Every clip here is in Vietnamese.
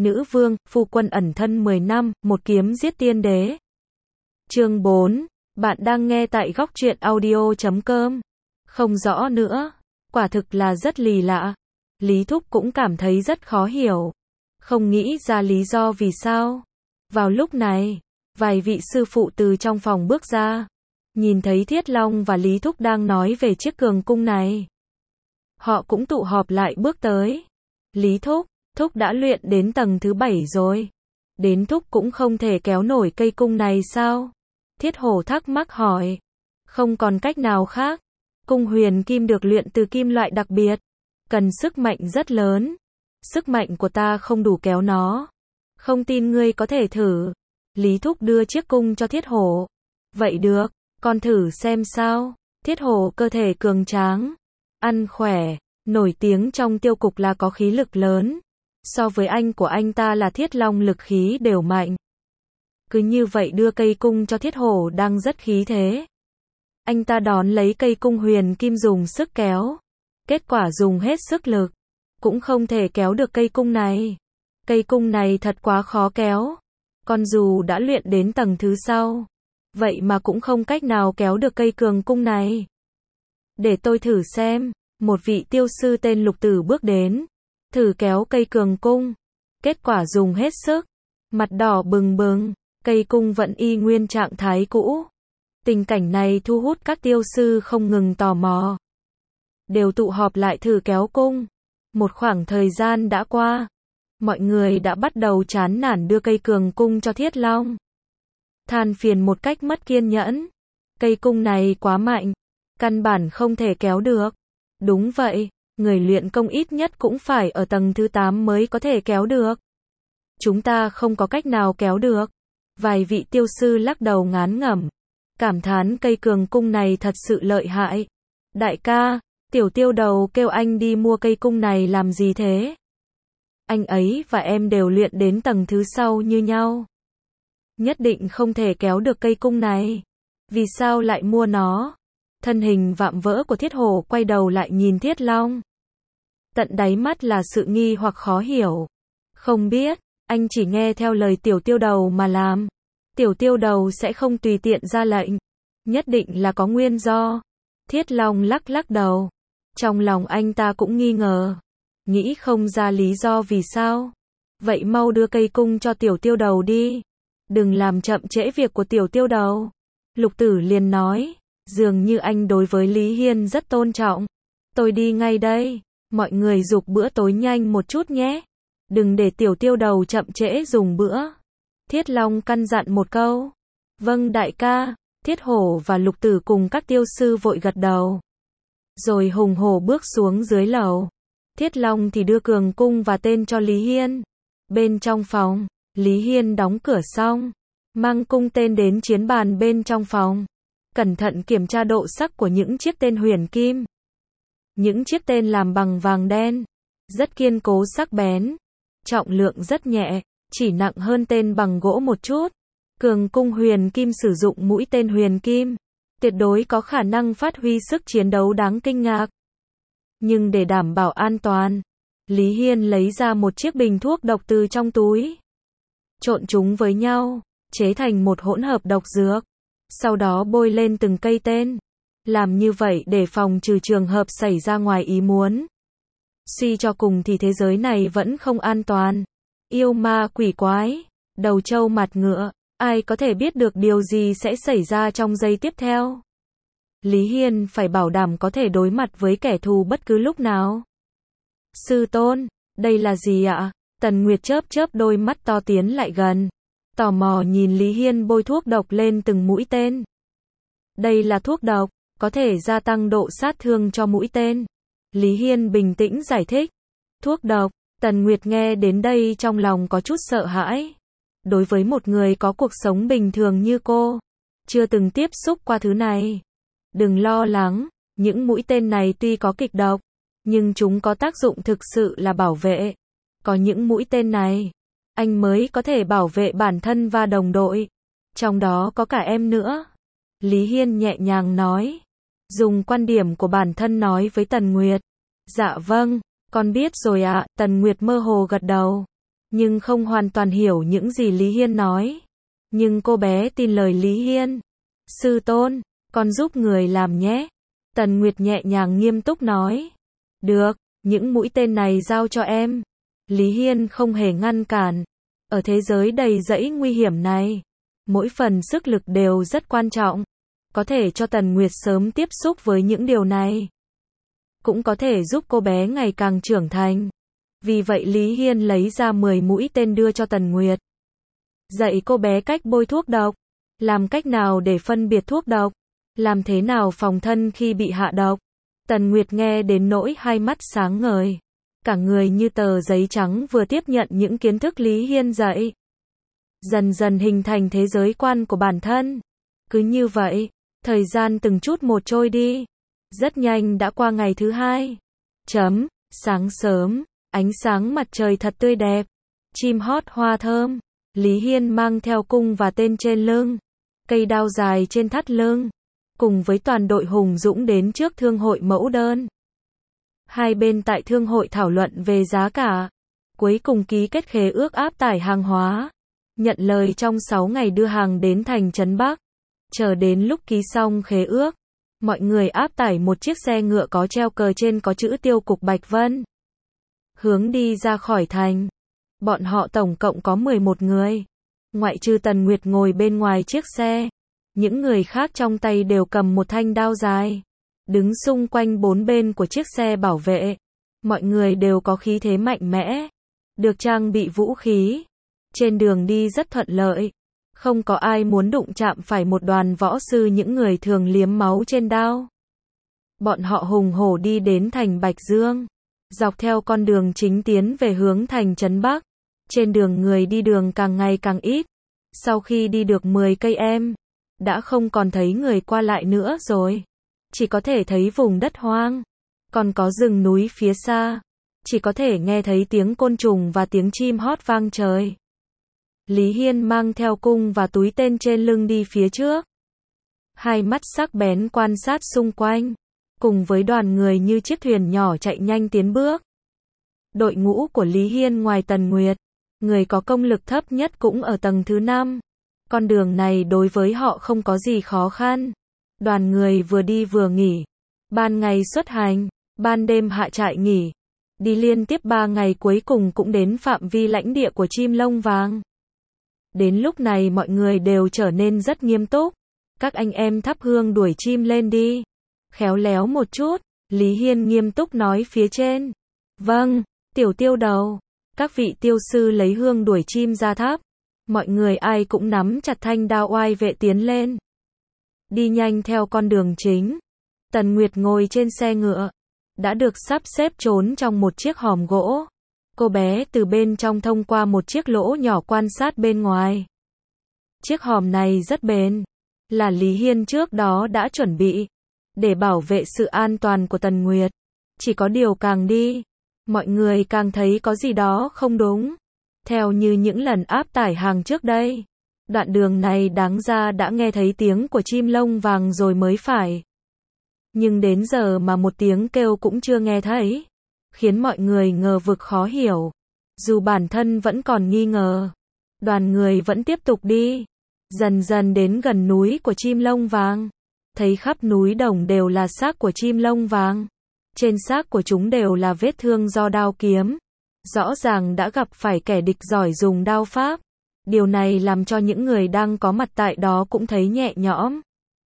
Nữ vương, phu quân ẩn thân 10 năm, một kiếm giết tiên đế. Chương 4. Bạn đang nghe tại góc truyện audio.com. Không rõ nữa. Quả thực là rất lì lạ. Lý Thúc cũng cảm thấy rất khó hiểu. Không nghĩ ra lý do vì sao. Vào lúc này, vài vị sư phụ từ trong phòng bước ra. Nhìn thấy Thiết Long và Lý Thúc đang nói về chiếc cường cung này. Họ cũng tụ họp lại bước tới. Lý Thúc, Thúc đã luyện đến tầng thứ 7 rồi. Đến Thúc cũng không thể kéo nổi cây cung này sao? Thiết Hổ thắc mắc hỏi. Không còn cách nào khác. Cung huyền kim được luyện từ kim loại đặc biệt. Cần sức mạnh rất lớn. Sức mạnh của ta không đủ kéo nó. Không tin ngươi có thể thử. Lý Thúc đưa chiếc cung cho Thiết Hổ. Vậy được, con thử xem sao. Thiết Hổ cơ thể cường tráng. Ăn khỏe. Nổi tiếng trong tiêu cục là có khí lực lớn. So với anh của anh ta là Thiết Long lực khí đều mạnh. Cứ như vậy đưa cây cung cho Thiết Hổ đang rất khí thế. Anh ta đón lấy cây cung huyền kim dùng sức kéo. Kết quả dùng hết sức lực. Cũng không thể kéo được cây cung này. Cây cung này thật quá khó kéo. Con dù đã luyện đến tầng thứ sau. Vậy mà cũng không cách nào kéo được cây cường cung này. Để tôi thử xem. Một vị tiêu sư tên Lục Tử bước đến. Thử kéo cây cường cung. Kết quả dùng hết sức. Mặt đỏ bừng bừng. Cây cung vẫn y nguyên trạng thái cũ. Tình cảnh này thu hút các tiêu sư không ngừng tò mò. Đều tụ họp lại thử kéo cung. Một khoảng thời gian đã qua. Mọi người đã bắt đầu chán nản đưa cây cường cung cho Thiết Long. Than phiền một cách mất kiên nhẫn. Cây cung này quá mạnh. Căn bản không thể kéo được. Đúng vậy, người luyện công ít nhất cũng phải ở tầng thứ 8 mới có thể kéo được. Chúng ta không có cách nào kéo được. Vài vị tiêu sư lắc đầu ngán ngẩm. Cảm thán cây cường cung này thật sự lợi hại. Đại ca, tiểu tiêu đầu kêu anh đi mua cây cung này làm gì thế? Anh ấy và em đều luyện đến tầng thứ sau như nhau. Nhất định không thể kéo được cây cung này. Vì sao lại mua nó? Thân hình vạm vỡ của Thiết Hổ quay đầu lại nhìn Thiết Long. Tận đáy mắt là sự nghi hoặc khó hiểu. Không biết, anh chỉ nghe theo lời tiểu tiêu đầu mà làm. Tiểu tiêu đầu sẽ không tùy tiện ra lệnh. Nhất định là có nguyên do. Thiết Long lắc lắc đầu. Trong lòng anh ta cũng nghi ngờ. Nghĩ không ra lý do vì sao. Vậy mau đưa cây cung cho tiểu tiêu đầu đi. Đừng làm chậm trễ việc của tiểu tiêu đầu. Lục Tử liền nói. Dường như anh đối với Lý Hiên rất tôn trọng. Tôi đi ngay đây. Mọi người giục bữa tối nhanh một chút nhé. Đừng để tiểu tiêu đầu chậm trễ dùng bữa. Thiết Long căn dặn một câu. Vâng đại ca. Thiết Hổ và Lục Tử cùng các tiêu sư vội gật đầu. Rồi hùng hổ bước xuống dưới lầu. Thiết Long thì đưa cường cung và tên cho Lý Hiên. Bên trong phòng, Lý Hiên đóng cửa xong. Mang cung tên đến chiến bàn bên trong phòng. Cẩn thận kiểm tra độ sắc của những chiếc tên huyền kim. Những chiếc tên làm bằng vàng đen. Rất kiên cố sắc bén. Trọng lượng rất nhẹ. Chỉ nặng hơn tên bằng gỗ một chút. Cường cung huyền kim sử dụng mũi tên huyền kim. Tuyệt đối có khả năng phát huy sức chiến đấu đáng kinh ngạc. Nhưng để đảm bảo an toàn, Lý Hiên lấy ra một chiếc bình thuốc độc từ trong túi. Trộn chúng với nhau, chế thành một hỗn hợp độc dược. Sau đó bôi lên từng cây tên. Làm như vậy để phòng trừ trường hợp xảy ra ngoài ý muốn. Suy cho cùng thì thế giới này vẫn không an toàn. Yêu ma quỷ quái, đầu trâu mặt ngựa, ai có thể biết được điều gì sẽ xảy ra trong giây tiếp theo. Lý Hiên phải bảo đảm có thể đối mặt với kẻ thù bất cứ lúc nào. Sư tôn, đây là gì ạ? Tần Nguyệt chớp chớp đôi mắt to tiến lại gần. Tò mò nhìn Lý Hiên bôi thuốc độc lên từng mũi tên. Đây là thuốc độc, có thể gia tăng độ sát thương cho mũi tên. Lý Hiên bình tĩnh giải thích. Thuốc độc, Tần Nguyệt nghe đến đây trong lòng có chút sợ hãi. Đối với một người có cuộc sống bình thường như cô, chưa từng tiếp xúc qua thứ này. Đừng lo lắng, những mũi tên này tuy có kịch độc, nhưng chúng có tác dụng thực sự là bảo vệ. Có những mũi tên này, anh mới có thể bảo vệ bản thân và đồng đội. Trong đó có cả em nữa. Lý Hiên nhẹ nhàng nói. Dùng quan điểm của bản thân nói với Tần Nguyệt. Dạ vâng, con biết rồi ạ. Tần Nguyệt mơ hồ gật đầu. nhưng không hoàn toàn hiểu những gì Lý Hiên nói. Nhưng cô bé tin lời Lý Hiên. Sư tôn, con giúp người làm nhé. Tần Nguyệt nhẹ nhàng nghiêm túc nói. Được, những mũi tên này giao cho em. Lý Hiên không hề ngăn cản. Ở thế giới đầy rẫy nguy hiểm này, mỗi phần sức lực đều rất quan trọng. Có thể cho Tần Nguyệt sớm tiếp xúc với những điều này, cũng có thể giúp cô bé ngày càng trưởng thành. Vì vậy Lý Hiên lấy ra 10 mũi tên đưa cho Tần Nguyệt. Dạy cô bé cách bôi thuốc độc, làm cách nào để phân biệt thuốc độc, làm thế nào phòng thân khi bị hạ độc. Tần Nguyệt nghe đến nỗi hai mắt sáng ngời, cả người như tờ giấy trắng vừa tiếp nhận những kiến thức Lý Hiên dạy. Dần dần hình thành thế giới quan của bản thân. Cứ như vậy, thời gian từng chút một trôi đi. Rất nhanh đã qua ngày thứ hai. Sáng sớm, ánh sáng mặt trời thật tươi đẹp. Chim hót hoa thơm. Lý Hiên mang theo cung và tên trên lưng, cây đao dài trên thắt lưng, cùng với toàn đội hùng dũng đến trước thương hội mẫu đơn. Hai bên tại thương hội thảo luận về giá cả, cuối cùng ký kết khế ước áp tải hàng hóa, nhận lời trong 6 ngày đưa hàng đến thành trấn Bắc. Chờ đến lúc ký xong khế ước, mọi người áp tải một chiếc xe ngựa có treo cờ trên có chữ Tiêu cục Bạch Vân, hướng đi ra khỏi thành. Bọn họ tổng cộng có 11 người, ngoại trừ Tần Nguyệt ngồi bên ngoài chiếc xe. Những người khác trong tay đều cầm một thanh đao dài, đứng xung quanh bốn bên của chiếc xe bảo vệ. Mọi người đều có khí thế mạnh mẽ, được trang bị vũ khí. Trên đường đi rất thuận lợi, không có ai muốn đụng chạm phải một đoàn võ sư, những người thường liếm máu trên đao. Bọn họ hùng hổ đi đến thành Bạch Dương, dọc theo con đường chính tiến về hướng thành trấn Bắc. Trên đường người đi đường càng ngày càng ít. Sau khi đi được 10 cây đã không còn thấy người qua lại nữa rồi. Chỉ có thể thấy vùng đất hoang, còn có rừng núi phía xa. Chỉ có thể nghe thấy tiếng côn trùng và tiếng chim hót vang trời. Lý Hiên mang theo cung và túi tên trên lưng đi phía trước. Hai mắt sắc bén quan sát xung quanh, cùng với đoàn người như chiếc thuyền nhỏ chạy nhanh tiến bước. Đội ngũ của Lý Hiên ngoài Tần Nguyệt, người có công lực thấp nhất cũng ở tầng thứ 5. Con đường này đối với họ không có gì khó khăn. Đoàn người vừa đi vừa nghỉ. Ban ngày xuất hành, ban đêm hạ trại nghỉ. Đi liên tiếp 3 ngày cuối cùng cũng đến phạm vi lãnh địa của chim lông vàng. Đến lúc này mọi người đều trở nên rất nghiêm túc. Các anh em thắp hương đuổi chim lên đi. Khéo léo một chút, Lý Hiên nghiêm túc nói phía trên. Vâng, tiểu tiêu đầu. Các vị tiêu sư lấy hương đuổi chim ra tháp. Mọi người ai cũng nắm chặt thanh đao oai vệ tiến lên. Đi nhanh theo con đường chính. Tần Nguyệt ngồi trên xe ngựa, đã được sắp xếp trốn trong một chiếc hòm gỗ. Cô bé từ bên trong thông qua một chiếc lỗ nhỏ quan sát bên ngoài. Chiếc hòm này rất bền, là Lý Hiên trước đó đã chuẩn bị, để bảo vệ sự an toàn của Tần Nguyệt. Chỉ có điều càng đi, mọi người càng thấy có gì đó không đúng. Theo như những lần áp tải hàng trước đây, đoạn đường này đáng ra đã nghe thấy tiếng của chim lông vàng rồi mới phải. Nhưng đến giờ mà một tiếng kêu cũng chưa nghe thấy, khiến mọi người ngờ vực khó hiểu. Dù bản thân vẫn còn nghi ngờ, đoàn người vẫn tiếp tục đi. Dần dần đến gần núi của chim lông vàng, thấy khắp núi đồng đều là xác của chim lông vàng. Trên xác của chúng đều là vết thương do đao kiếm. Rõ ràng đã gặp phải kẻ địch giỏi dùng đao pháp. Điều này làm cho những người đang có mặt tại đó cũng thấy nhẹ nhõm.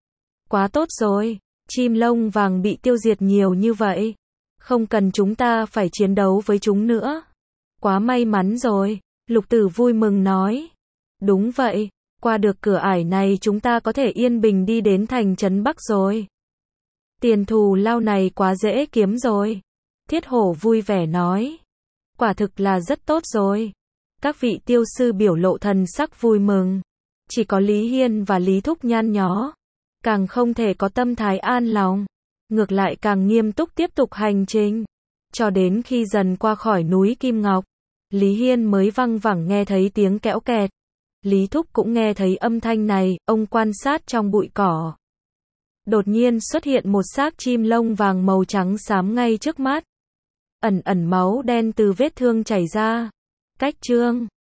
Quá tốt rồi, chim lông vàng bị tiêu diệt nhiều như vậy. Không cần chúng ta phải chiến đấu với chúng nữa. Quá may mắn rồi, Lục Tử vui mừng nói. Đúng vậy, qua được cửa ải này chúng ta có thể yên bình đi đến thành trấn Bắc rồi. Tiền thù lao này quá dễ kiếm rồi. Thiết Hổ vui vẻ nói. Quả thực là rất tốt rồi. Các vị tiêu sư biểu lộ thần sắc vui mừng. Chỉ có Lý Hiên và Lý Thúc nhăn nhó, càng không thể có tâm thái an lòng. Ngược lại càng nghiêm túc tiếp tục hành trình. Cho đến khi dần qua khỏi núi Kim Ngọc, Lý Hiên mới văng vẳng nghe thấy tiếng kẽo kẹt. Lý Thúc cũng nghe thấy âm thanh này, ông quan sát trong bụi cỏ. Đột nhiên xuất hiện một xác chim lông vàng màu trắng xám ngay trước mắt. Ẩn ẩn máu đen từ vết thương chảy ra. Cách chương